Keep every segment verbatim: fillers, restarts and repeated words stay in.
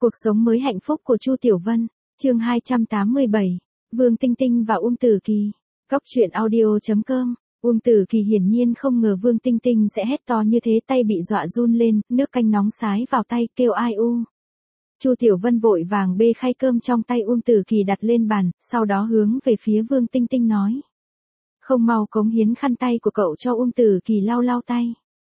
Cuộc sống mới hạnh phúc của Chu Tiểu Vân, chương hai trăm tám mươi bảy, Vương Tinh Tinh và Uông Tử Kỳ. Cóc truyện audio chấm com. Uông Tử Kỳ hiển nhiên không ngờ Vương Tinh Tinh sẽ hét to như thế, tay bị dọa run lên, nước canh nóng sái vào tay, kêu ai u. Chu Tiểu Vân vội vàng bê khay cơm trong tay Uông Tử Kỳ đặt lên bàn, sau đó hướng về phía Vương Tinh Tinh nói: "Không mau cống hiến khăn tay của cậu cho Uông Tử Kỳ lau lau tay."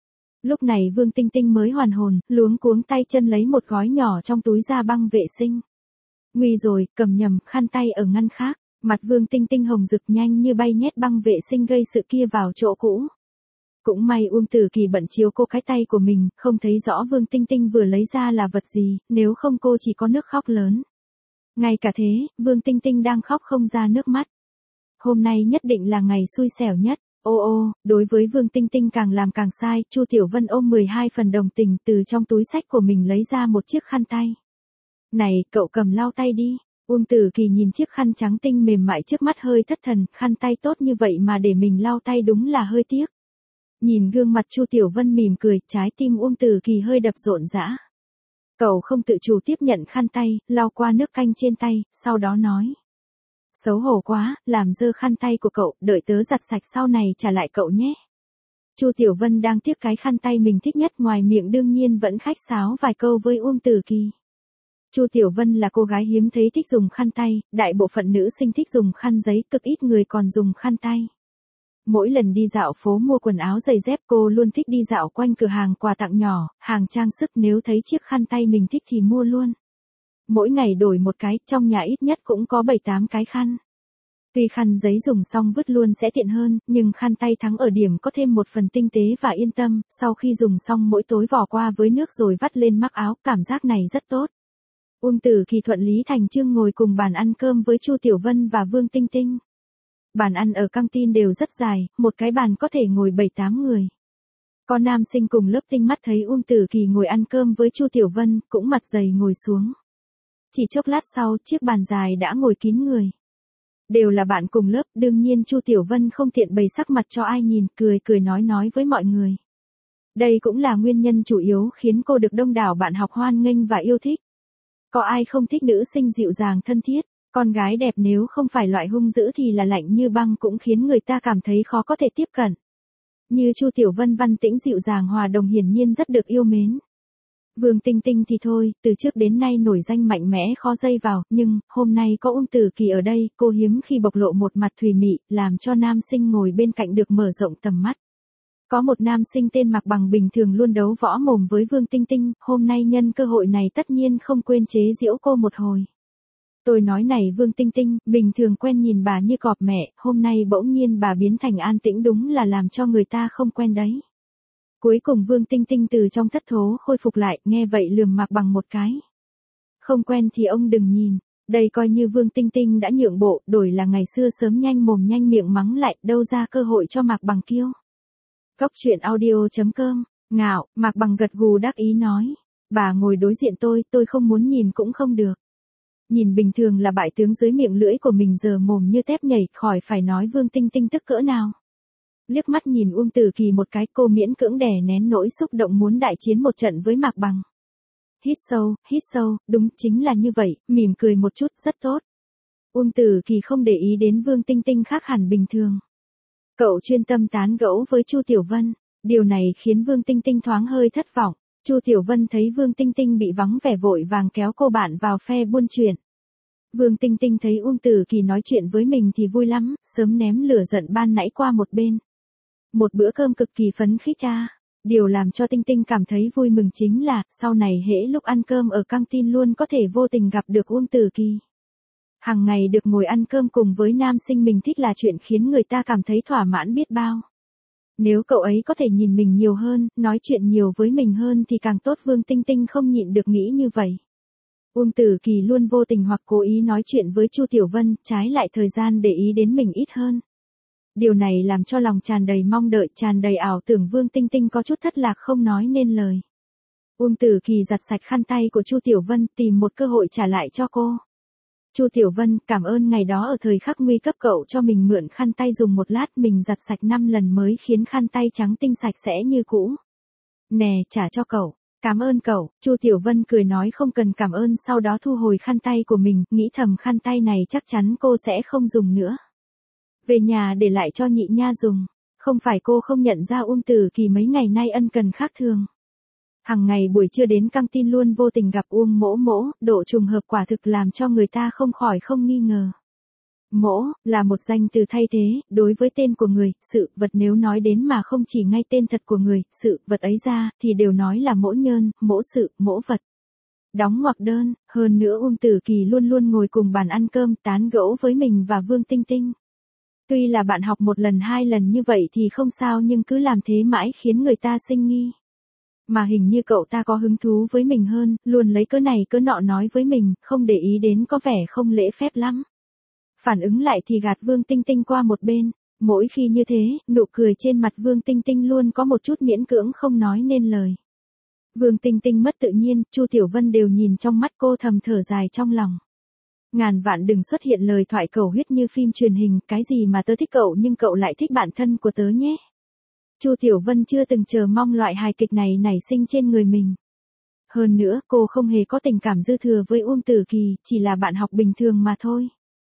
Lúc này Vương Tinh Tinh mới hoàn hồn, luống cuống tay chân lấy một gói nhỏ trong túi ra băng vệ sinh. Nguy rồi, cầm nhầm, khăn tay ở ngăn khác. Mặt Vương Tinh Tinh hồng rực, nhanh như bay nhét băng vệ sinh gây sự kia vào chỗ cũ. Cũng may Uông Tử Kỳ bận chiếu cô cái tay của mình, không thấy rõ Vương Tinh Tinh vừa lấy ra là vật gì, nếu không cô chỉ có nước khóc lớn. Ngay cả thế, Vương Tinh Tinh đang khóc không ra nước mắt. Hôm nay nhất định là ngày xui xẻo nhất. Ô ô, đối với Vương Tinh Tinh càng làm càng sai, Chu Tiểu Vân ôm mười hai phần đồng tình, từ trong túi xách của mình lấy ra một chiếc khăn tay. "Này, cậu cầm lau tay đi." Uông Tử Kỳ nhìn chiếc khăn trắng tinh mềm mại trước mắt hơi thất thần, khăn tay tốt như vậy mà để mình lau tay đúng là hơi tiếc. Nhìn gương mặt Chu Tiểu Vân mỉm cười, trái tim Uông Tử Kỳ hơi đập rộn rã. Cậu không tự chủ tiếp nhận khăn tay, lau qua nước canh trên tay, sau đó nói: "Xấu hổ quá, làm dơ khăn tay của cậu, đợi tớ giặt sạch sau này trả lại cậu nhé." Chu Tiểu Vân đang tiếc cái khăn tay mình thích nhất, ngoài miệng đương nhiên vẫn khách sáo vài câu với Uông Tử Kỳ. Chu Tiểu Vân là cô gái hiếm thấy thích dùng khăn tay, đại bộ phận nữ sinh thích dùng khăn giấy, cực ít người còn dùng khăn tay. Mỗi lần đi dạo phố mua quần áo giày dép, cô luôn thích đi dạo quanh cửa hàng quà tặng nhỏ, hàng trang sức, nếu thấy chiếc khăn tay mình thích thì mua luôn. Mỗi ngày đổi một cái, trong nhà ít nhất cũng có bảy tám cái khăn. Tuy khăn giấy dùng xong vứt luôn sẽ tiện hơn, nhưng khăn tay thắng ở điểm có thêm một phần tinh tế và yên tâm, sau khi dùng xong mỗi tối vò qua với nước rồi vắt lên mắc áo, cảm giác này rất tốt. Uông Tử Kỳ thuận lý thành chương ngồi cùng bàn ăn cơm với Chu Tiểu Vân và Vương Tinh Tinh. Bàn ăn ở căng tin đều rất dài, một cái bàn có thể ngồi bảy tám người. Có nam sinh cùng lớp tinh mắt thấy Uông Tử Kỳ ngồi ăn cơm với Chu Tiểu Vân, cũng mặt dày ngồi xuống. Chỉ chốc lát sau, chiếc bàn dài đã ngồi kín người. Đều là bạn cùng lớp, đương nhiên Chu Tiểu Vân không tiện bày sắc mặt cho ai nhìn, cười cười nói nói với mọi người. Đây cũng là nguyên nhân chủ yếu khiến cô được đông đảo bạn học hoan nghênh và yêu thích. Có ai không thích nữ sinh dịu dàng thân thiết, con gái đẹp nếu không phải loại hung dữ thì là lạnh như băng cũng khiến người ta cảm thấy khó có thể tiếp cận. Như Chu Tiểu Vân văn tĩnh dịu dàng hòa đồng hiển nhiên rất được yêu mến. Vương Tinh Tinh thì thôi, từ trước đến nay nổi danh mạnh mẽ khó dây vào, nhưng, hôm nay có Uông Tử Kỳ ở đây, cô hiếm khi bộc lộ một mặt thùy mị, làm cho nam sinh ngồi bên cạnh được mở rộng tầm mắt. Có một nam sinh tên Mạc Bằng bình thường luôn đấu võ mồm với Vương Tinh Tinh, hôm nay nhân cơ hội này tất nhiên không quên chế giễu cô một hồi. Tôi nói này Vương Tinh Tinh, bình thường quen nhìn bà như cọp mẹ, hôm nay bỗng nhiên bà biến thành an tĩnh đúng là làm cho người ta không quen đấy. Cuối cùng Vương Tinh Tinh từ trong thất thố khôi phục lại, nghe vậy lườm Mạc Bằng một cái. Không quen thì ông đừng nhìn, đây coi như Vương Tinh Tinh đã nhượng bộ, đổi là ngày xưa sớm nhanh mồm nhanh miệng mắng lại, đâu ra cơ hội cho Mạc Bằng kiêu. Cóc truyện audio chấm com, ngạo, Mạc Bằng gật gù đắc ý nói. Bà ngồi đối diện tôi, tôi không muốn nhìn cũng không được. Nhìn bình thường là bại tướng dưới miệng lưỡi của mình giờ mồm như tép nhảy, khỏi phải nói Vương Tinh Tinh tức cỡ nào. Liếc mắt nhìn Uông Tử Kỳ một cái, cô miễn cưỡng đè nén nỗi xúc động muốn đại chiến một trận với Mạc Bằng. Hít sâu, hít sâu, đúng chính là như vậy, mỉm cười một chút, rất tốt. Uông Tử Kỳ không để ý đến Vương Tinh Tinh khác hẳn bình thường. Cậu chuyên tâm tán gẫu với Chu Tiểu Vân, điều này khiến Vương Tinh Tinh thoáng hơi thất vọng. Chu Tiểu Vân thấy Vương Tinh Tinh bị vắng vẻ vội vàng kéo cô bạn vào phe buôn chuyện. Vương Tinh Tinh thấy Uông Tử Kỳ nói chuyện với mình thì vui lắm, sớm ném lửa giận ban nãy qua một bên. Một bữa cơm cực kỳ phấn khích à. Điều làm cho Tinh Tinh cảm thấy vui mừng chính là, sau này hễ lúc ăn cơm ở căng tin luôn có thể vô tình gặp được Uông Tử Kỳ. Hằng ngày được ngồi ăn cơm cùng với nam sinh mình thích là chuyện khiến người ta cảm thấy thỏa mãn biết bao. Nếu cậu ấy có thể nhìn mình nhiều hơn, nói chuyện nhiều với mình hơn thì càng tốt. Vương Tinh Tinh không nhịn được nghĩ như vậy. Uông Tử Kỳ luôn vô tình hoặc cố ý nói chuyện với Chu Tiểu Vân, trái lại thời gian để ý đến mình ít hơn. Điều này làm cho lòng tràn đầy mong đợi, tràn đầy ảo tưởng Vương Tinh Tinh có chút thất lạc không nói nên lời. Uông Tử Kỳ giặt sạch khăn tay của Chu Tiểu Vân, tìm một cơ hội trả lại cho cô. Chu Tiểu Vân, cảm ơn ngày đó ở thời khắc nguy cấp cậu cho mình mượn khăn tay dùng một lát, mình giặt sạch năm lần mới khiến khăn tay trắng tinh sạch sẽ như cũ. Nè, trả cho cậu. Cảm ơn cậu, Chu Tiểu Vân cười nói không cần cảm ơn, sau đó thu hồi khăn tay của mình, nghĩ thầm khăn tay này chắc chắn cô sẽ không dùng nữa. Về nhà để lại cho nhị nha dùng. Không phải cô không nhận ra Uông Tử Kỳ mấy ngày nay ân cần khác thường. Hằng ngày buổi trưa đến căng tin luôn vô tình gặp Uông Mỗ Mỗ, độ trùng hợp quả thực làm cho người ta không khỏi không nghi ngờ. Mỗ, là một danh từ thay thế, đối với tên của người, sự, vật nếu nói đến mà không chỉ ngay tên thật của người, sự, vật ấy ra, thì đều nói là mỗ nhơn, mỗ sự, mỗ vật. Đóng ngoặc đơn, hơn nữa Uông Tử Kỳ luôn luôn ngồi cùng bàn ăn cơm tán gẫu với mình và Vương Tinh Tinh. Tuy là bạn học một lần hai lần như vậy thì không sao nhưng cứ làm thế mãi khiến người ta sinh nghi. Mà hình như cậu ta có hứng thú với mình hơn, luôn lấy cớ này cớ nọ nói với mình, không để ý đến có vẻ không lễ phép lắm. Phản ứng lại thì gạt Vương Tinh Tinh qua một bên, mỗi khi như thế, nụ cười trên mặt Vương Tinh Tinh luôn có một chút miễn cưỡng không nói nên lời. Vương Tinh Tinh mất tự nhiên, Chu Tiểu Vân đều nhìn trong mắt cô thầm thở dài trong lòng. Ngàn vạn đừng xuất hiện lời thoại cầu huyết như phim truyền hình, cái gì mà tớ thích cậu nhưng cậu lại thích bạn thân của tớ nhé. Chu Tiểu Vân chưa từng chờ mong loại hài kịch này nảy sinh trên người mình. Hơn nữa, cô không hề có tình cảm dư thừa với Uông Tử Kỳ, chỉ là bạn học bình thường mà thôi.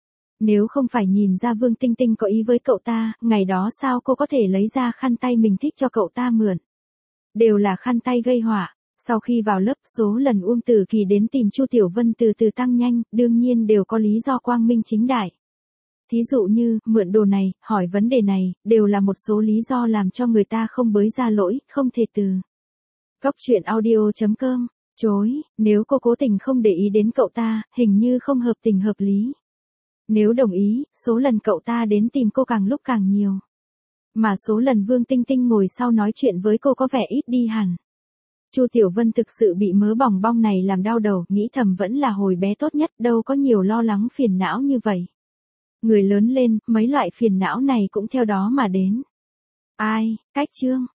Nếu không phải nhìn ra Vương Tinh Tinh có ý với cậu ta, ngày đó sao cô có thể lấy ra khăn tay mình thích cho cậu ta mượn. Đều là khăn tay gây họa. Sau khi vào lớp, số lần Uông Tử Kỳ đến tìm Chu Tiểu Vân từ từ tăng nhanh, đương nhiên đều có lý do quang minh chính đại. Thí dụ như, mượn đồ này, hỏi vấn đề này, đều là một số lý do làm cho người ta không bới ra lỗi, không thể từ. Cóc truyện audio chấm com, chối, nếu cô cố tình không để ý đến cậu ta, hình như không hợp tình hợp lý. Nếu đồng ý, số lần cậu ta đến tìm cô càng lúc càng nhiều. Mà số lần Vương Tinh Tinh ngồi sau nói chuyện với cô có vẻ ít đi hẳn. Chu Tiểu Vân thực sự bị mớ bòng bong này làm đau đầu, nghĩ thầm vẫn là hồi bé tốt nhất, đâu có nhiều lo lắng phiền não như vậy. Người lớn lên, mấy loại phiền não này cũng theo đó mà đến. Ai, cách chương.